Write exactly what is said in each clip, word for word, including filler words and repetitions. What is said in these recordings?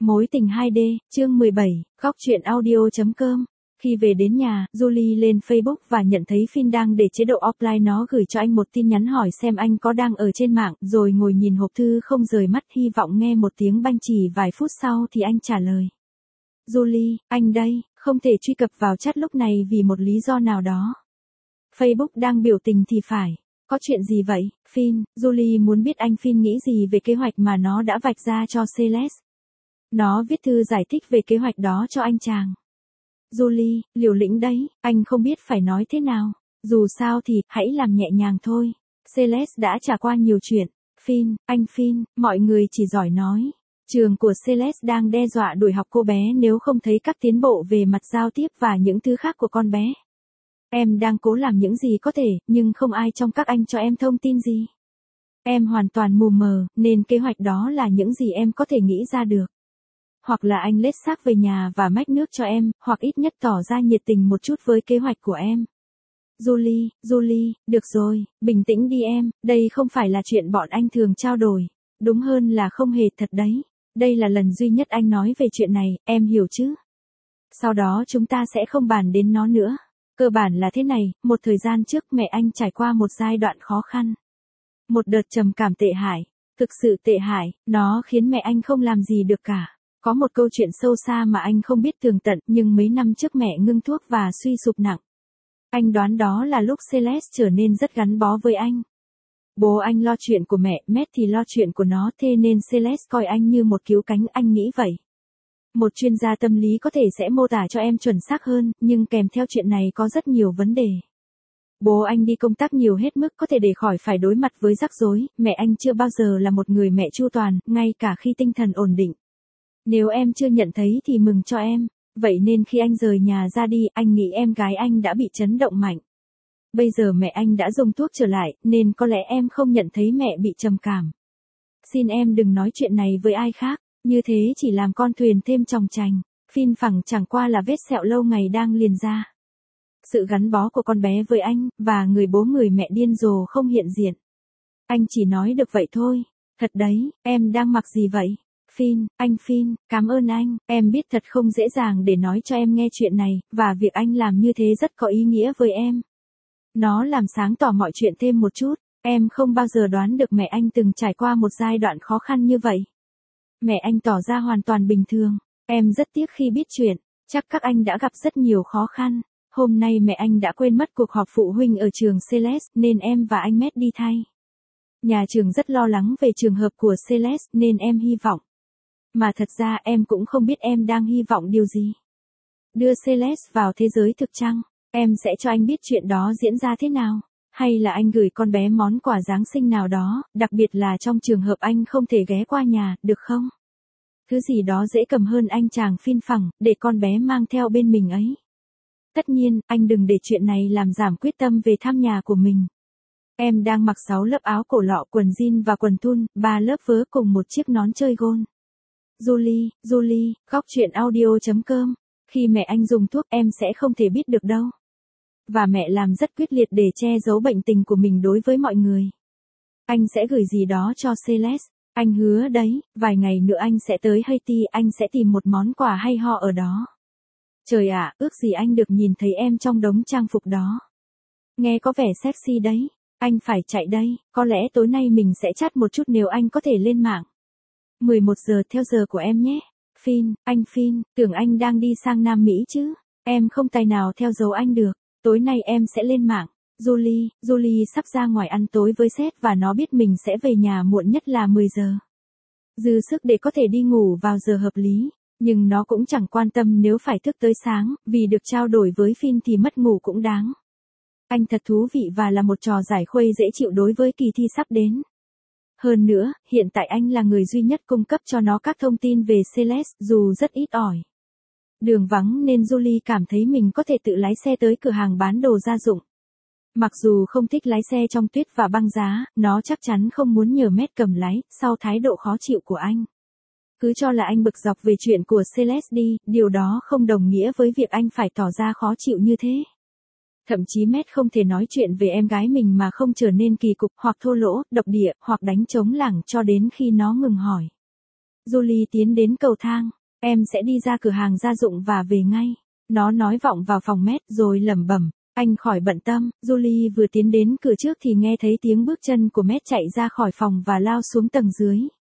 Mối tình hai D, chương mười bảy, góc truyện audio.com. Khi về đến nhà, Julie lên Facebook và nhận thấy Finn đang để chế độ offline. Nó gửi cho anh một tin nhắn hỏi xem anh có đang ở trên mạng, rồi ngồi nhìn hộp thư không rời mắt, hy vọng nghe một tiếng banh. Chỉ vài phút sau thì anh trả lời. Julie, anh đây, không thể truy cập vào chat lúc này vì một lý do nào đó. Facebook đang biểu tình thì phải. Có chuyện gì vậy, Finn? Julie muốn biết anh Finn nghĩ gì về kế hoạch mà nó đã vạch ra cho Celeste. Nó viết thư giải thích về kế hoạch đó cho anh chàng. Julie, liều lĩnh đấy, anh không biết phải nói thế nào. Dù sao thì, hãy làm nhẹ nhàng thôi. Celeste đã trải qua nhiều chuyện. Finn, anh Finn, mọi người chỉ giỏi nói. Trường của Celeste đang đe dọa đuổi học cô bé nếu không thấy các tiến bộ về mặt giao tiếp và những thứ khác của con bé. Em đang cố làm những gì có thể, nhưng không ai trong các anh cho em thông tin gì. Em hoàn toàn mù mờ, nên kế hoạch đó là những gì em có thể nghĩ ra được. Hoặc là anh lết xác về nhà và mách nước cho em, hoặc ít nhất tỏ ra nhiệt tình một chút với kế hoạch của em. Julie, Julie, được rồi, bình tĩnh đi em, đây không phải là chuyện bọn anh thường trao đổi. Đúng hơn là không hề thật đấy. Đây là lần duy nhất anh nói về chuyện này, em hiểu chứ? Sau đó chúng ta sẽ không bàn đến nó nữa. Cơ bản là thế này, một thời gian trước mẹ anh trải qua một giai đoạn khó khăn. Một đợt trầm cảm tệ hại. Thực sự tệ hại, nó khiến mẹ anh không làm gì được cả. Có một câu chuyện sâu xa mà anh không biết tường tận, nhưng mấy năm trước mẹ ngưng thuốc và suy sụp nặng. Anh đoán đó là lúc Celeste trở nên rất gắn bó với anh. Bố anh lo chuyện của mẹ, Matt thì lo chuyện của nó, thế nên Celeste coi anh như một cứu cánh, anh nghĩ vậy. Một chuyên gia tâm lý có thể sẽ mô tả cho em chuẩn xác hơn, nhưng kèm theo chuyện này có rất nhiều vấn đề. Bố anh đi công tác nhiều hết mức có thể để khỏi phải đối mặt với rắc rối, mẹ anh chưa bao giờ là một người mẹ chu toàn, ngay cả khi tinh thần ổn định. Nếu em chưa nhận thấy thì mừng cho em, vậy nên khi anh rời nhà ra đi, anh nghĩ em gái anh đã bị chấn động mạnh. Bây giờ mẹ anh đã dùng thuốc trở lại, nên có lẽ em không nhận thấy mẹ bị trầm cảm. Xin em đừng nói chuyện này với ai khác, như thế chỉ làm con thuyền thêm chòng chành. Phim phẳng chẳng qua là vết sẹo lâu ngày đang liền ra. Sự gắn bó của con bé với anh, và người bố người mẹ điên rồ không hiện diện. Anh chỉ nói được vậy thôi. Thật đấy, em đang mặc gì vậy? Finn, anh Finn, cảm ơn anh, em biết thật không dễ dàng để nói cho em nghe chuyện này, và việc anh làm như thế rất có ý nghĩa với em. Nó làm sáng tỏ mọi chuyện thêm một chút, em không bao giờ đoán được mẹ anh từng trải qua một giai đoạn khó khăn như vậy. Mẹ anh tỏ ra hoàn toàn bình thường, em rất tiếc khi biết chuyện, chắc các anh đã gặp rất nhiều khó khăn. Hôm nay mẹ anh đã quên mất cuộc họp phụ huynh ở trường Celeste, nên em và anh Matt đi thay. Nhà trường rất lo lắng về trường hợp của Celeste, nên em hy vọng. Mà thật ra em cũng không biết em đang hy vọng điều gì. Đưa Celeste vào thế giới thực chăng? Em sẽ cho anh biết chuyện đó diễn ra thế nào. Hay là anh gửi con bé món quà Giáng sinh nào đó, đặc biệt là trong trường hợp anh không thể ghé qua nhà, được không? Thứ gì đó dễ cầm hơn anh chàng Finn phẳng, để con bé mang theo bên mình ấy. Tất nhiên, anh đừng để chuyện này làm giảm quyết tâm về thăm nhà của mình. Em đang mặc sáu lớp áo cổ lọ, quần jean và quần thun, ba lớp vớ cùng một chiếc nón chơi gôn. Julie, Julie, góc truyện audio.com. Khi mẹ anh dùng thuốc em sẽ không thể biết được đâu. Và mẹ làm rất quyết liệt để che giấu bệnh tình của mình đối với mọi người. Anh sẽ gửi gì đó cho Celeste. Anh hứa đấy, vài ngày nữa anh sẽ tới Haiti, anh sẽ tìm một món quà hay ho ở đó. Trời ạ, ước gì anh được nhìn thấy em trong đống trang phục đó. Nghe có vẻ sexy đấy. Anh phải chạy đây, có lẽ tối nay mình sẽ chat một chút nếu anh có thể lên mạng. mười một giờ theo giờ của em nhé. Finn, anh Finn, tưởng anh đang đi sang Nam Mỹ chứ. Em không tài nào theo dấu anh được. Tối nay em sẽ lên mạng. Julie, Julie sắp ra ngoài ăn tối với Seth và nó biết mình sẽ về nhà muộn nhất là mười giờ. Dư sức để có thể đi ngủ vào giờ hợp lý. Nhưng nó cũng chẳng quan tâm nếu phải thức tới sáng, vì được trao đổi với Finn thì mất ngủ cũng đáng. Anh thật thú vị và là một trò giải khuây dễ chịu đối với kỳ thi sắp đến. Hơn nữa, hiện tại anh là người duy nhất cung cấp cho nó các thông tin về Celeste, dù rất ít ỏi. Đường vắng nên Julie cảm thấy mình có thể tự lái xe tới cửa hàng bán đồ gia dụng. Mặc dù không thích lái xe trong tuyết và băng giá, nó chắc chắn không muốn nhờ Matt cầm lái, sau thái độ khó chịu của anh. Cứ cho là anh bực dọc về chuyện của Celeste đi, điều đó không đồng nghĩa với việc anh phải tỏ ra khó chịu như thế. Thậm chí Matt không thể nói chuyện về em gái mình mà không trở nên kỳ cục, hoặc thô lỗ, độc địa, hoặc đánh trống lảng cho đến khi nó ngừng hỏi. Julie tiến đến cầu thang. Em sẽ đi ra cửa hàng gia dụng và về ngay. Nó nói vọng vào phòng Matt rồi lẩm bẩm. Anh khỏi bận tâm. Julie vừa tiến đến cửa trước thì nghe thấy tiếng bước chân của Matt chạy ra khỏi phòng và lao xuống tầng dưới.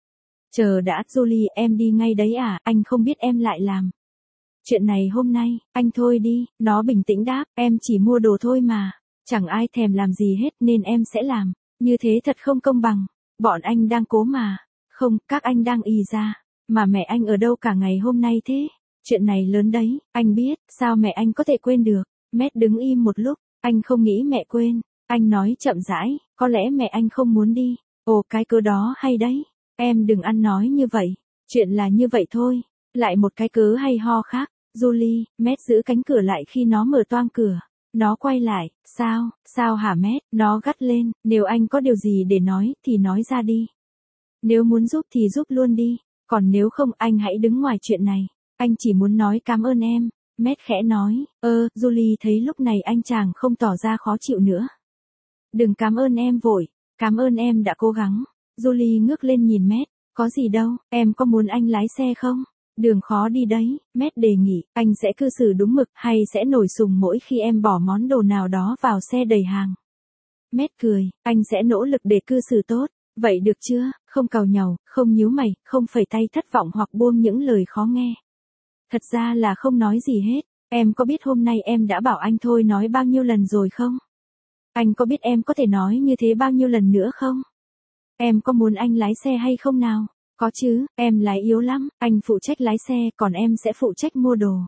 Chờ đã, Julie, em đi ngay đấy à, anh không biết em lại làm. Chuyện này hôm nay, anh thôi đi, nó bình tĩnh đáp, em chỉ mua đồ thôi mà. Chẳng ai thèm làm gì hết nên em sẽ làm. Như thế thật không công bằng. Bọn anh đang cố mà. Không, các anh đang ì ra. Mà mẹ anh ở đâu cả ngày hôm nay thế? Chuyện này lớn đấy, anh biết, sao mẹ anh có thể quên được? Matt đứng im một lúc, anh không nghĩ mẹ quên. Anh nói chậm rãi, có lẽ mẹ anh không muốn đi. Ồ, cái cớ đó hay đấy. Em đừng ăn nói như vậy. Chuyện là như vậy thôi. Lại một cái cớ hay ho khác. Julie, Matt giữ cánh cửa lại khi nó mở toang cửa. Nó quay lại, sao, sao hả Matt? Nó gắt lên, nếu anh có điều gì để nói thì nói ra đi. Nếu muốn giúp thì giúp luôn đi. Còn nếu không anh hãy đứng ngoài chuyện này. Anh chỉ muốn nói cảm ơn em. Matt khẽ nói, ơ, Julie thấy lúc này anh chàng không tỏ ra khó chịu nữa. Đừng cảm ơn em vội, cảm ơn em đã cố gắng. Julie ngước lên nhìn Matt, có gì đâu, em có muốn anh lái xe không? Đường khó đi đấy, Matt đề nghị, anh sẽ cư xử đúng mực hay sẽ nổi sùng mỗi khi em bỏ món đồ nào đó vào xe đầy hàng. Matt cười, anh sẽ nỗ lực để cư xử tốt, vậy được chưa, không càu nhàu, không nhíu mày, không phẩy tay thất vọng hoặc buông những lời khó nghe. Thật ra là không nói gì hết, em có biết hôm nay em đã bảo anh thôi nói bao nhiêu lần rồi không? Anh có biết em có thể nói như thế bao nhiêu lần nữa không? Em có muốn anh lái xe hay không nào? Có chứ, em lái yếu lắm, anh phụ trách lái xe còn em sẽ phụ trách mua đồ.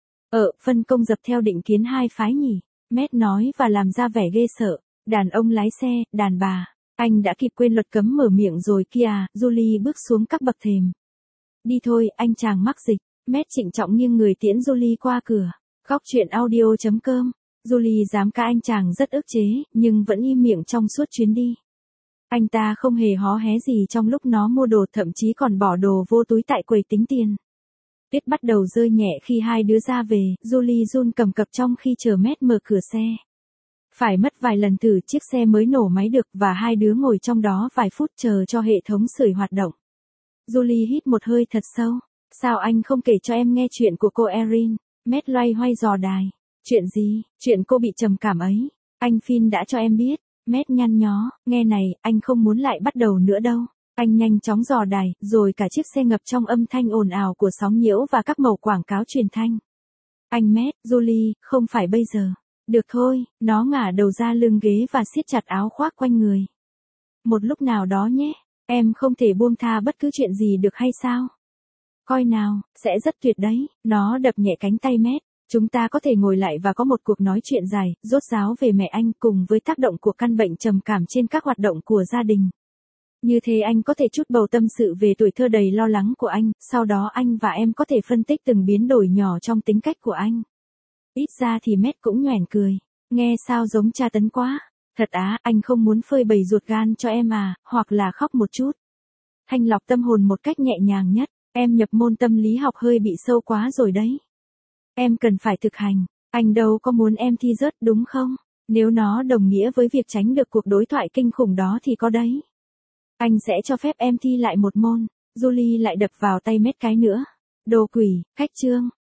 Ờ, phân công dập theo định kiến hai phái nhỉ? Matt nói và làm ra vẻ ghê sợ. Đàn ông lái xe, đàn bà. Anh đã kịp quên luật cấm mở miệng rồi kìa. Julie bước xuống các bậc thềm. Đi thôi, anh chàng mắc dịch. Matt trịnh trọng nghiêng người tiễn Julie qua cửa. Góc chuyện audio chấm com. Julie dám ca anh chàng rất ức chế, nhưng vẫn im miệng trong suốt chuyến đi. Anh ta không hề hó hé gì trong lúc nó mua đồ, thậm chí còn bỏ đồ vô túi tại quầy tính tiền. Tuyết bắt đầu rơi nhẹ khi hai đứa ra về, Julie run cầm cập trong khi chờ Matt mở cửa xe. Phải mất vài lần thử chiếc xe mới nổ máy được và hai đứa ngồi trong đó vài phút chờ cho hệ thống sưởi hoạt động. Julie hít một hơi thật sâu. Sao anh không kể cho em nghe chuyện của cô Erin? Matt loay hoay dò đài. Chuyện gì? Chuyện cô bị trầm cảm ấy. Anh Finn đã cho em biết. Matt nhăn nhó, nghe này, anh không muốn lại bắt đầu nữa đâu. Anh nhanh chóng dò đài, rồi cả chiếc xe ngập trong âm thanh ồn ào của sóng nhiễu và các mẩu quảng cáo truyền thanh. Anh Matt, Julie, không phải bây giờ. Được thôi, nó ngả đầu ra lưng ghế và siết chặt áo khoác quanh người. Một lúc nào đó nhé, em không thể buông tha bất cứ chuyện gì được hay sao? Coi nào, sẽ rất tuyệt đấy, nó đập nhẹ cánh tay Matt. Chúng ta có thể ngồi lại và có một cuộc nói chuyện dài, rốt ráo về mẹ anh cùng với tác động của căn bệnh trầm cảm trên các hoạt động của gia đình. Như thế anh có thể chút bầu tâm sự về tuổi thơ đầy lo lắng của anh, sau đó anh và em có thể phân tích từng biến đổi nhỏ trong tính cách của anh. Ít ra thì Matt cũng nhoẻn cười. Nghe sao giống tra tấn quá. Thật á, anh không muốn phơi bày ruột gan cho em à, hoặc là khóc một chút. Thanh lọc tâm hồn một cách nhẹ nhàng nhất. Em nhập môn tâm lý học hơi bị sâu quá rồi đấy. Em cần phải thực hành. Anh đâu có muốn em thi rớt đúng không? Nếu nó đồng nghĩa với việc tránh được cuộc đối thoại kinh khủng đó thì có đấy. Anh sẽ cho phép em thi lại một môn. Julie lại đập vào tay Matt cái nữa. Đồ quỷ, khách trương.